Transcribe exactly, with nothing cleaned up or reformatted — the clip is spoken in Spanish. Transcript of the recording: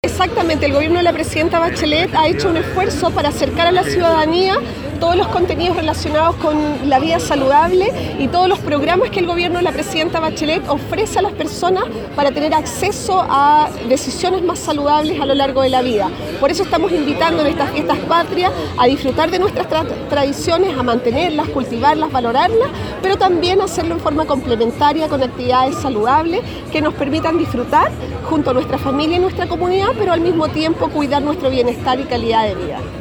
Exactamente, el gobierno de la presidenta Bachelet ha hecho un esfuerzo para acercar a la ciudadanía todos los contenidos relacionados con la vida saludable y todos los programas que el gobierno de la presidenta Bachelet ofrece a las personas para tener acceso a decisiones más saludables a lo largo de la vida. Por eso estamos invitando en estas fiestas patrias a disfrutar de nuestras tra tradiciones, a mantenerlas, cultivarlas, valorarlas, pero también hacerlo en forma complementaria con actividades saludables que nos permitan disfrutar junto a nuestra familia y nuestra comunidad, pero al mismo tiempo cuidar nuestro bienestar y calidad de vida.